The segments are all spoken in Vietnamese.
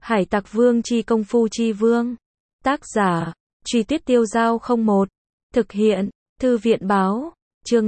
Hải Tặc Vương chi công phu chi vương. Tác giả, Truy Tuyết Tiêu Giao 01. Thực hiện, Thư viện Báo. Chương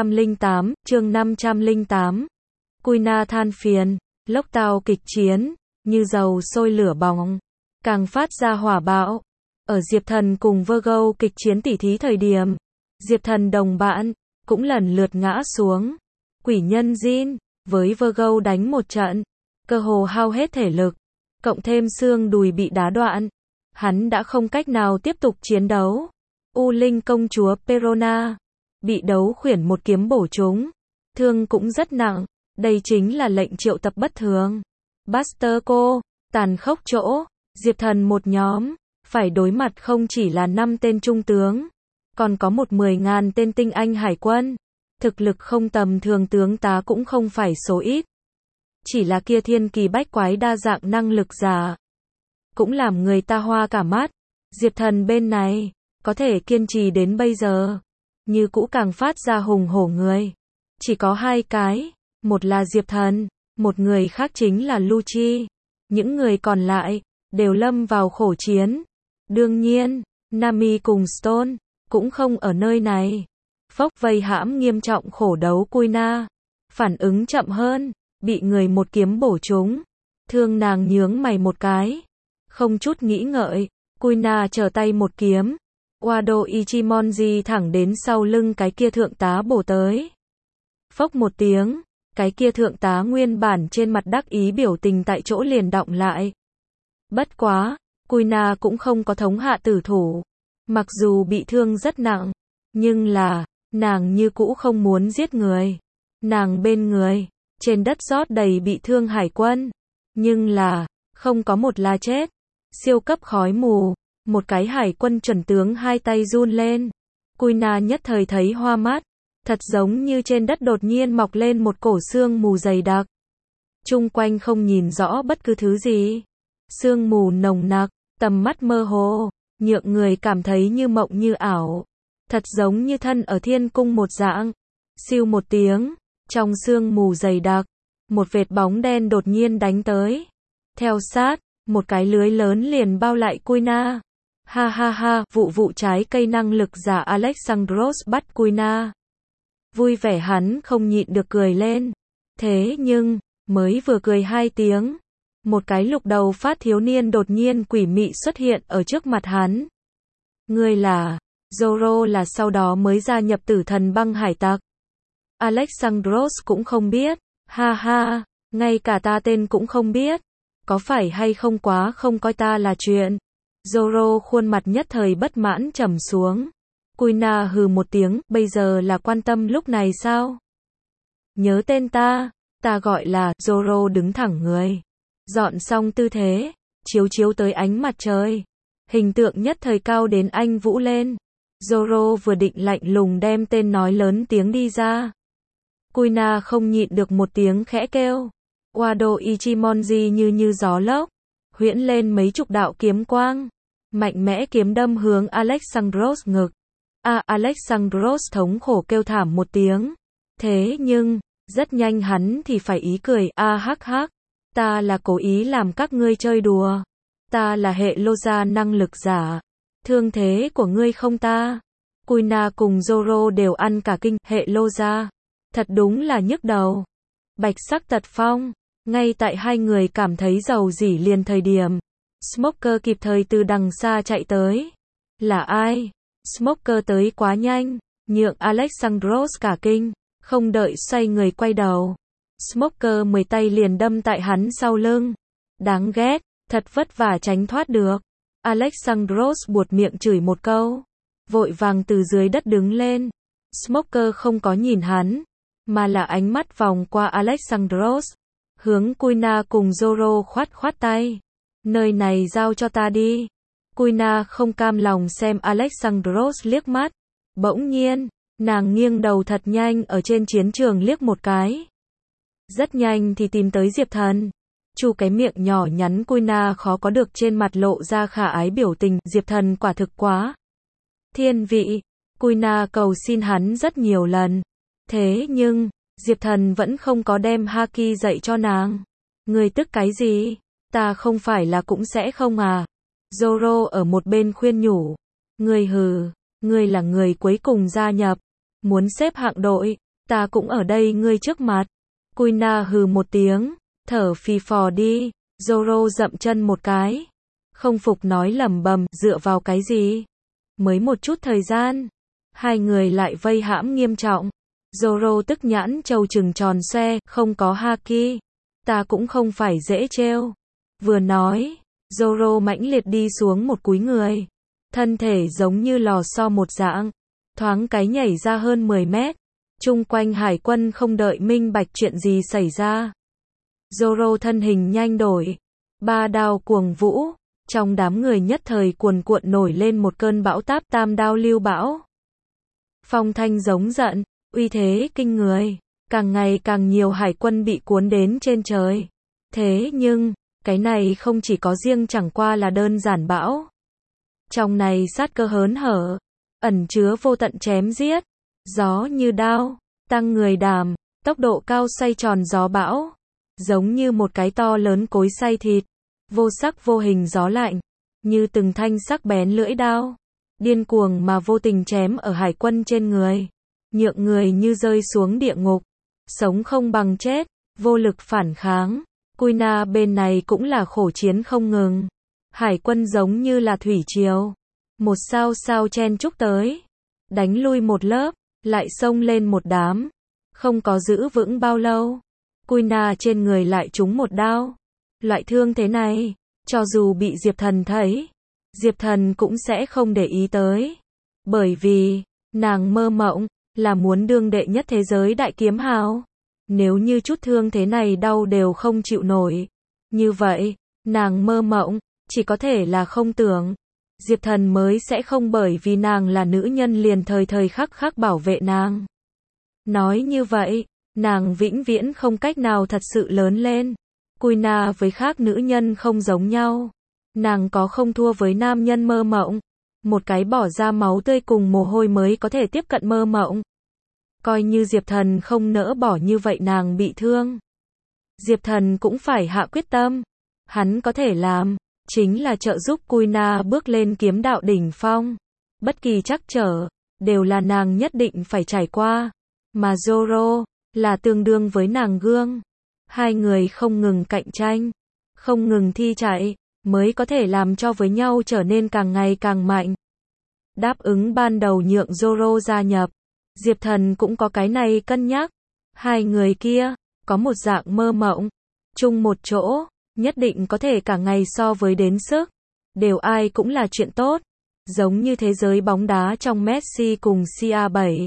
508. Kuina than phiền, lốc tao kịch chiến, như dầu sôi lửa bỏng, càng phát ra hỏa bạo. Ở Diệp Thần cùng Virgo kịch chiến tỉ thí thời điểm, Diệp Thần đồng bạn, cũng lần lượt ngã xuống. Quỷ nhân Jin, với Virgo đánh một trận, cơ hồ hao hết thể lực, cộng thêm xương đùi bị đá đoạn, hắn đã không cách nào tiếp tục chiến đấu. U Linh công chúa Perona, bị đấu khuyển một kiếm bổ trúng, thương cũng rất nặng, đây chính là lệnh triệu tập bất thường. Buster Cô, tàn khốc chỗ, Diệp Thần một nhóm, phải đối mặt không chỉ là 5 tên trung tướng, còn có 10.000 tên tinh anh hải quân. Thực lực không tầm thường, tướng tá cũng không phải số ít. Chỉ là kia thiên kỳ bách quái đa dạng năng lực giả, cũng làm người ta hoa cả mắt. Diệp Thần bên này, có thể kiên trì đến bây giờ, như cũ càng phát ra hùng hổ người. Chỉ có 2 cái, một là Diệp Thần, một người khác chính là Lucci. Những người còn lại, đều lâm vào khổ chiến. Đương nhiên, Nami cùng Stone, cũng không ở nơi này. Phốc vây hãm nghiêm trọng khổ đấu Kuina. Phản ứng chậm hơn, bị người một kiếm bổ trúng. Thương nàng nhướng mày một cái. Không chút nghĩ ngợi, Kuina trở tay một kiếm. Wado Ichimonji thẳng đến sau lưng cái kia thượng tá bổ tới. Phốc một tiếng, cái kia thượng tá nguyên bản trên mặt đắc ý biểu tình tại chỗ liền đọng lại. Bất quá, Kuina cũng không có thống hạ tử thủ. Mặc dù bị thương rất nặng, nhưng là, nàng như cũ không muốn giết người. Nàng bên người, trên đất rót đầy bị thương hải quân. Nhưng là, không có một là chết. Siêu cấp khói mù, một cái hải quân chuẩn tướng hai tay run lên. Kuina nhất thời thấy hoa mắt, thật giống như trên đất đột nhiên mọc lên một cổ sương mù dày đặc. Chung quanh không nhìn rõ bất cứ thứ gì. Sương mù nồng nặc, tầm mắt mơ hồ, nhượng người cảm thấy như mộng như ảo. Thật giống như thân ở thiên cung một dạng. Siêu một tiếng, trong sương mù dày đặc, một vệt bóng đen đột nhiên đánh tới. Theo sát, một cái lưới lớn liền bao lại Kuina. Ha ha ha, vụ trái cây năng lực giả Alexandros bắt Kuina. Vui vẻ hắn không nhịn được cười lên. Thế nhưng, mới vừa cười 2 tiếng, một cái lục đầu phát thiếu niên đột nhiên quỷ mị xuất hiện ở trước mặt hắn. Ngươi là Zoro, là sau đó mới gia nhập Tử Thần Băng Hải Tặc. Alexandros cũng không biết. Ha ha, ngay cả ta tên cũng không biết. Có phải hay không quá không coi ta là chuyện. Zoro khuôn mặt nhất thời bất mãn trầm xuống. Kuina hừ một tiếng, bây giờ là quan tâm lúc này sao? Nhớ tên ta gọi là. Zoro đứng thẳng người, dọn xong tư thế, chiếu tới ánh mặt trời. Hình tượng nhất thời cao đến anh vũ lên. Zoro vừa định lạnh lùng đem tên nói lớn tiếng đi ra. Kuina không nhịn được một tiếng khẽ kêu. Wado Ichimonji như gió lốc, huyễn lên mấy chục đạo kiếm quang, mạnh mẽ kiếm đâm hướng Alexandros ngực. Alexandros thống khổ kêu thảm một tiếng. Thế nhưng, rất nhanh hắn thì phải ý cười. Hắc hắc, ta là cố ý làm các ngươi chơi đùa. Ta là hệ Loza năng lực giả. Thương thế của ngươi không ta. Kuina cùng Zoro đều ăn cả kinh. Hệ Loza, thật đúng là nhức đầu. Bạch sắc tật phong. Ngay tại hai người cảm thấy dầu dỉ liền thời điểm, Smoker kịp thời từ đằng xa chạy tới. Là ai? Smoker tới quá nhanh, nhượng Alexandros cả kinh, không đợi xoay người quay đầu. Smoker 10 tay liền đâm tại hắn sau lưng. Đáng ghét, thật vất vả tránh thoát được. Alexandros buột miệng chửi một câu, vội vàng từ dưới đất đứng lên. Smoker không có nhìn hắn, mà là ánh mắt vòng qua Alexandros, hướng Kuina cùng Zoro khoát tay. Nơi này giao cho ta đi. Kuina không cam lòng xem Alexandros liếc mắt. Bỗng nhiên, nàng nghiêng đầu thật nhanh ở trên chiến trường liếc một cái. Rất nhanh thì tìm tới Diệp Thần. Chu cái miệng nhỏ nhắn Kuina khó có được trên mặt lộ ra khả ái biểu tình. Diệp Thần quả thực quá thiên vị. Kuina cầu xin hắn rất nhiều lần. Thế nhưng, Diệp Thần vẫn không có đem Haki dạy cho nàng. Ngươi tức cái gì? Ta không phải là cũng sẽ không à. Zoro ở một bên khuyên nhủ. Ngươi hừ, ngươi là người cuối cùng gia nhập. Muốn xếp hạng đội, ta cũng ở đây ngươi trước mặt. Kuina hừ một tiếng, thở phì phò đi. Zoro dậm chân một cái. Không phục nói lẩm bẩm, dựa vào cái gì? Mới một chút thời gian. Hai người lại vây hãm nghiêm trọng. Zoro tức nhãn trâu trừng tròn xoe, không có haki. Ta cũng không phải dễ trêu. Vừa nói, Zoro mãnh liệt đi xuống một cúi người. Thân thể giống như lò xo một dạng. Thoáng cái nhảy ra hơn 10 mét. Chung quanh hải quân không đợi minh bạch chuyện gì xảy ra. Zoro thân hình nhanh đổi. Ba đao cuồng vũ. Trong đám người nhất thời cuồn cuộn nổi lên một cơn bão táp tam đao lưu bão. Phong thanh giống giận, uy thế kinh người. Càng ngày càng nhiều hải quân bị cuốn đến trên trời. Thế nhưng, cái này không chỉ có riêng chẳng qua là đơn giản bão. Trong này sát cơ hớn hở, ẩn chứa vô tận chém giết. Gió như đao, tăng người đàm, tốc độ cao xoay tròn gió bão. Giống như một cái to lớn cối xay thịt. Vô sắc vô hình gió lạnh, như từng thanh sắc bén lưỡi đao. Điên cuồng mà vô tình chém ở hải quân trên người. Nhượng người như rơi xuống địa ngục. Sống không bằng chết, vô lực phản kháng. Kuina bên này cũng là khổ chiến không ngừng. Hải quân giống như là thủy triều. Một sao sao chen chúc tới. Đánh lui một lớp, lại xông lên một đám. Không có giữ vững bao lâu. Kuina trên người lại trúng một đao. Loại thương thế này, cho dù bị Diệp Thần thấy, Diệp Thần cũng sẽ không để ý tới. Bởi vì, nàng mơ mộng, là muốn đương đệ nhất thế giới đại kiếm hào. Nếu như chút thương thế này đau đều không chịu nổi. Như vậy, nàng mơ mộng, chỉ có thể là không tưởng. Diệp Thần mới sẽ không bởi vì nàng là nữ nhân liền thời thời khắc khắc bảo vệ nàng. Nói như vậy, nàng vĩnh viễn không cách nào thật sự lớn lên. Kuina với khác nữ nhân không giống nhau. Nàng có không thua với nam nhân mơ mộng. Một cái bỏ ra máu tươi cùng mồ hôi mới có thể tiếp cận mơ mộng. Coi như Diệp Thần không nỡ bỏ như vậy nàng bị thương. Diệp Thần cũng phải hạ quyết tâm. Hắn có thể làm, chính là trợ giúp Kuina bước lên kiếm đạo đỉnh phong. Bất kỳ trắc trở, đều là nàng nhất định phải trải qua. Mà Zoro, là tương đương với nàng gương. Hai người không ngừng cạnh tranh, không ngừng thi chạy, mới có thể làm cho với nhau trở nên càng ngày càng mạnh. Đáp ứng ban đầu nhượng Zoro gia nhập, Diệp Thần cũng có cái này cân nhắc. Hai người kia, có một dạng mơ mộng, chung một chỗ, nhất định có thể cả ngày so với đến sức. Đều ai cũng là chuyện tốt, giống như thế giới bóng đá trong Messi cùng CR7.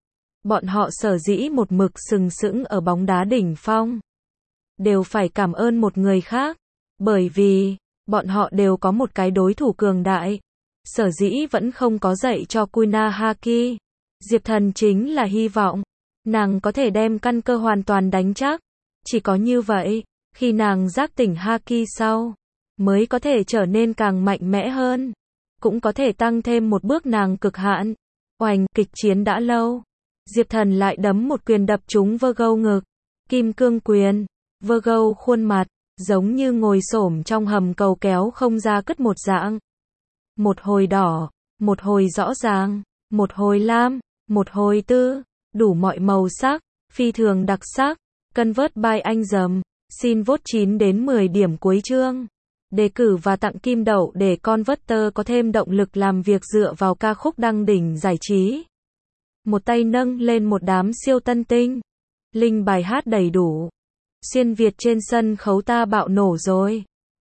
Bọn họ sở dĩ một mực sừng sững ở bóng đá đỉnh phong. Đều phải cảm ơn một người khác, bởi vì, bọn họ đều có một cái đối thủ cường đại. Sở dĩ vẫn không có dạy cho Kuina haki. Diệp Thần chính là hy vọng, nàng có thể đem căn cơ hoàn toàn đánh chắc. Chỉ có như vậy, khi nàng giác tỉnh haki sau, mới có thể trở nên càng mạnh mẽ hơn. Cũng có thể tăng thêm một bước nàng cực hạn. Oành, kịch chiến đã lâu. Diệp Thần lại đấm một quyền đập trúng Virgo ngực. Kim cương quyền. Virgo khuôn mặt, giống như ngồi xổm trong hầm cầu kéo không ra cất một dạng. Một hồi đỏ, một hồi rõ ràng, một hồi lam, một hồi tư, đủ mọi màu sắc, phi thường đặc sắc. Cân vớt bài anh dầm, xin vote 9 đến 10 điểm cuối chương. Đề cử và tặng kim đậu để con voter có thêm động lực làm việc dựa vào ca khúc đăng đỉnh giải trí. Một tay nâng lên một đám siêu tân tinh. Link bài hát đầy đủ. Xuyên Việt trên sân khấu ta bạo nổ rồi.